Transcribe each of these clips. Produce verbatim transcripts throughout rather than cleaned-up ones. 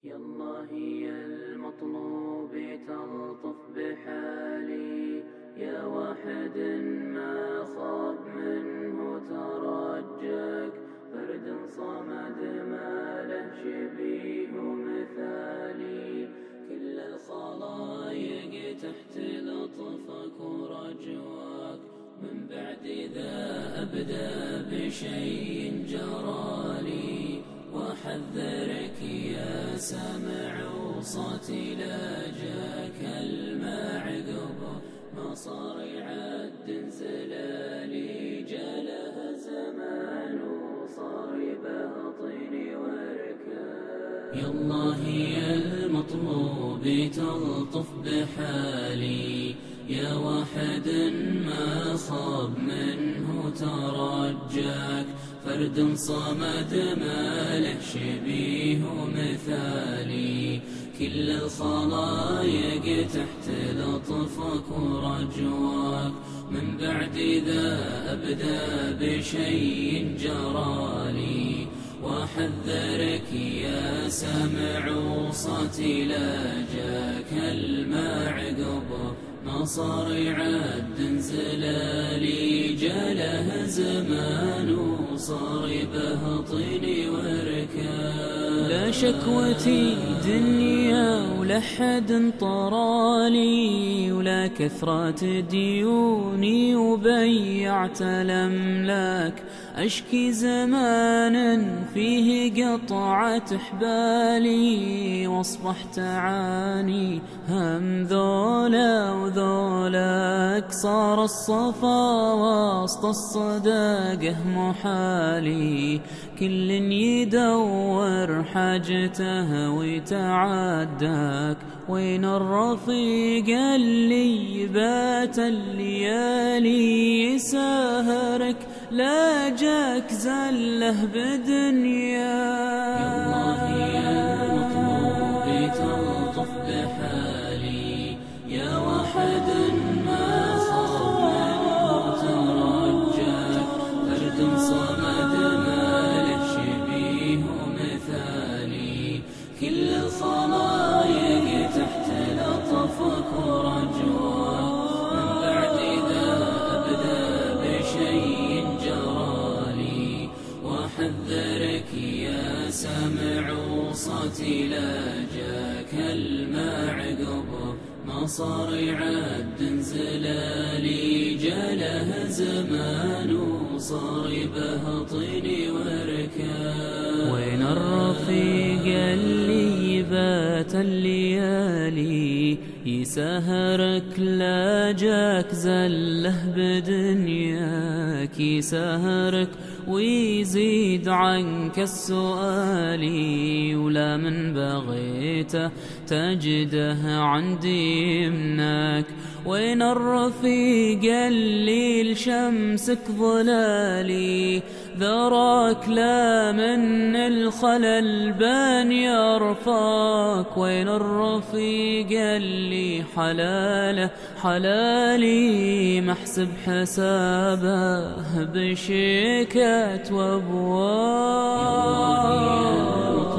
يا الله يا المطلوب تلطف بحالي، يا واحد ما خاب منه ترجك، فرد صمد ما له شبيه مثالي، كل الخلايق تحت لطفك ورجواك، من بعد ذا أبدأ بشيء جرالي، وأحذرك يا سامع وصوتي لا جاك الماء عقبه مصارع زلالي، جاله زمان وصار بهطني وركاب. يا الله يا المطلوب تلطف بحالي، يا واحد ما خاب منه ترجاك، فرد صمد ما له شبيه مثالي، كل الخلايق تحت لطفك ورجواك، من بعد ذا أبدأ بشيء جرالي، وأحذرك يا سامع وصوتي لا جاك الماء عقبه مصارع زلالي، جاله زمان وصار بهطني وركاب. لا شكوتي دنيا ولا حد طرالي، ولا كثرة ديوني وبيعت الأملاك، أشكي زمانا فيه قطعت حبالي، واصبحت أعاني هم ذولا وذولاك، صار الصفا وسط الصداقة محالي، كل يدور حاجته ويتعداك، وين الرفيق اللي بات الليالي يسهرك، لا جاك زله بدنياك. يا الله يا المطلوب تلطف بحالي، يا واحد ما خاب منه ترجاك، فرد صمد ما له شبيه مثالي، كل الخلايق تحت لطفك ورجواك، من بعد ذا أبدأ بشيء جرالي، وأحذرك يا سامع وصوتي لا جاك الماء عقبه مصارع زلالي، جاله زمان وصار بهطني وركاب. وين الرفيق اللي بات الليالي يسهرك، لا جاك زله بدنياك، يسهرك ويزيد عنك السؤالي، ولا من بغيته تجده عندي يمناك. وين الرفيق اللي لشمسك ظلالي، ذراك لا من الخلل بان يرفاك، وين الرفيق اللي حلاله حلالي، محسب حسابه بشيكات وابواب.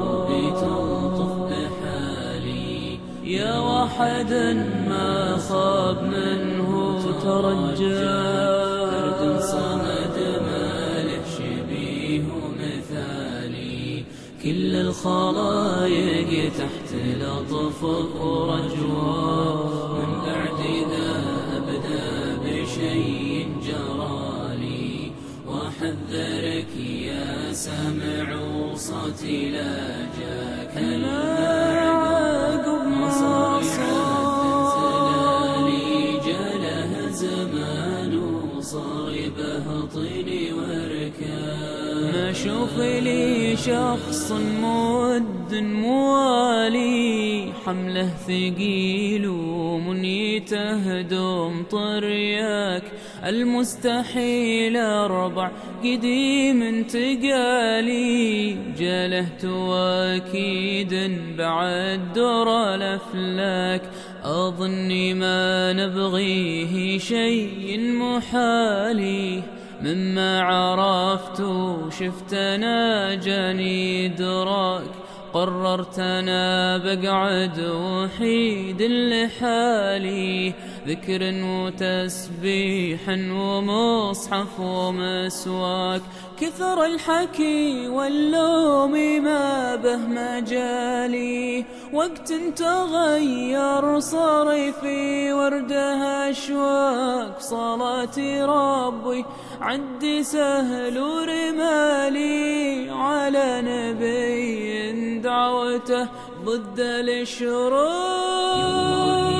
يا واحد ما خاب منه ترجاك، فرد صمد ما له شبيه مثالي، كل الخلايق تحت لطفك ورجواك، من بعد ذا أبدأ بشيء جرالي، وأحذرك يا سامع وصوتي لا جاك الماء عقب زلالي، جاله زمان وصار بهطني وركاب. ما شوف لي شخص مود موالي، حمله ثقيل ومنيته دوم طرياك، المستحيل أربع قديم تقالي، جاله تواكيد بعد در الأفلاك، أظني ما نبغيه شيء محالي، مما عرفت وشفت أنا جاني دراك قررت أنا بقعد وحيد لحالي، ذكر وتسبيح ومصحف ومسواك، كثر الحكي واللوم ما به مجالي، وقت تغير صرفي ورده أشواك، صلاتي ربي عدي سهل ورمالي، على نبي دعوته ضد الشرور.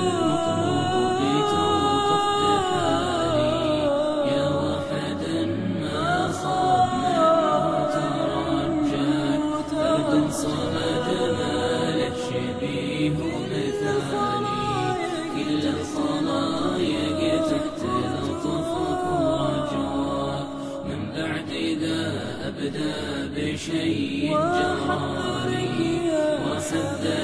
صمد ماله شبيه مثالي، كل الخلايق تحت لطفك ورجواك، من بعد إذا أبدى بشيء جراري وحذر